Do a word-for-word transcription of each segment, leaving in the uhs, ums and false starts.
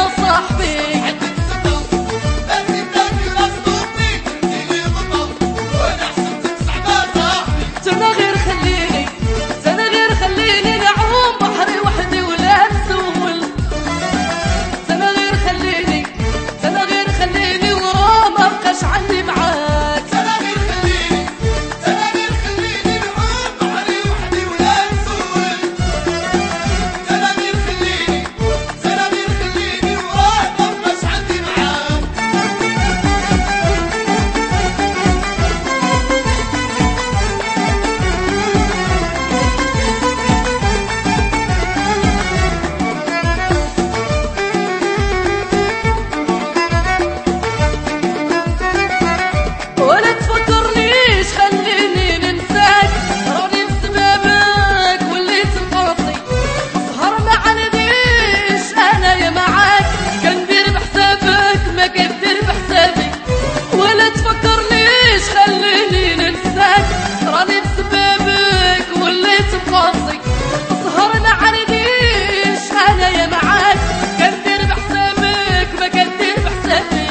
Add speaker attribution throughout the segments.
Speaker 1: صاحبي. سنة غير خليني سنة غير خليني نعوم بحري وحدي ولا نسول. سنة غير خليني سنة غير خليني ورا ما بقاش عندي معاك.
Speaker 2: سنة غير خليني سنة غير خليني نعوم بحري وحدي ولا نسول. سنة غير خليني سنة غير خليني ورا ما بقاش عندي معاك.
Speaker 1: ولا تفكرنيش خليني ننساك، راني بسببك وليت نقاطي. سهر ما عنديش انايا معاك، كندير بحسابك ما كدير بحسابي. ولا تفكرنيش خليني ننساك، راني بسببك وليت نقاطي. سهر ما عنديش انايا معاك، كندير بحسابك ما كدير بحسابي.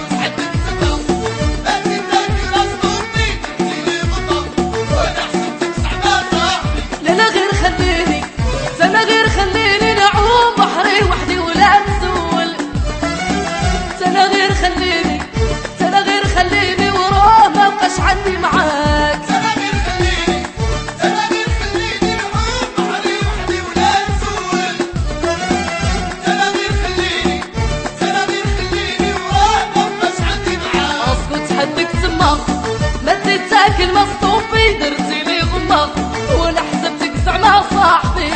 Speaker 1: لا غير خليني سنة غير خليني نعوم بحري وحدي ولا نسول. سنة غير خليني سنة غير خليني وراه ما بقاش عندي معاك.
Speaker 2: سنة غير خليني سنة غير خليني نعوم بحري وحدي ولا نسول. سنة غير خليني سنة غير خليني وراه ما بقاش عندي معاك.
Speaker 1: اسكت حدك تما ما تتاكل مصطوفي، درتي لي غماض ولا حسبتك زعما صاحبي.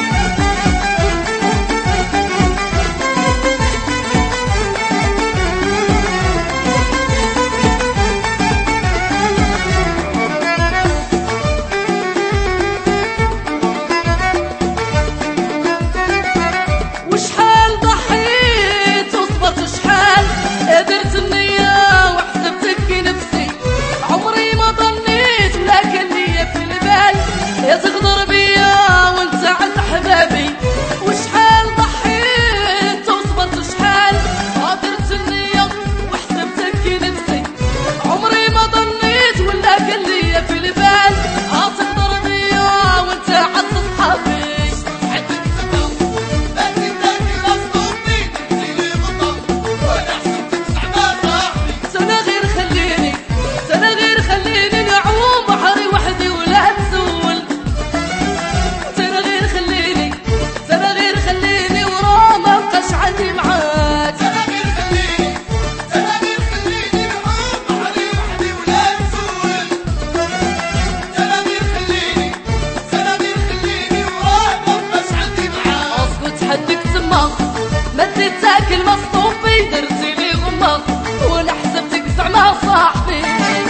Speaker 1: وشحال ضحيت وصبرت وشحال قدرت النية وحسبتك في نفسي. عمري ما ظنيت ولا كان ليا في البال يا تغدر بيا وانت عند احبابي. وشحال ضحيت وصبرت وشحال قدرت النية وحسبتك في نفسي. عمري ما ظنيت ولا كان ليا في البال تغدر بيا وانت عند اصحابي. سنة غير خليني سنة غير خليني نعوم بحري وحدي ولا نسول. سنة غير خليني سنة غير خليني وراه ما بقاش عندي معاك.
Speaker 2: سنة غير خليني سنة غير خليني نعوم بحري وحدي ولا نسول. سنة غير خليني سنة غير خليني وراه ما بقاش عندي معاك.
Speaker 1: اسكت حدك تما ما تتاكل مصطوفي، درتي لي غماض ولا حسبتك زعما صاحبي.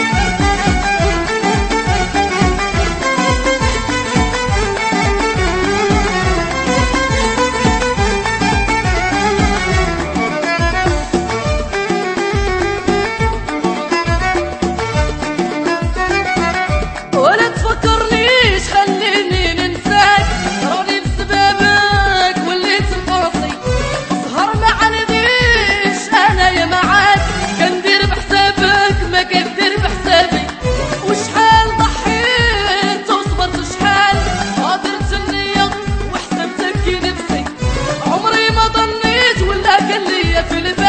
Speaker 1: ولا تفكرنيش خليني ننساك، راني بسببك وليت نقاصي. سهر ما عنديش انايا معاك، كندير بحسابك ما كدير بحسابي. وشحال ضحيت وصبرت وشحال قدرت النية وحسبتك في نفسي. عمري ما ظنيت ولا كان ليا في البال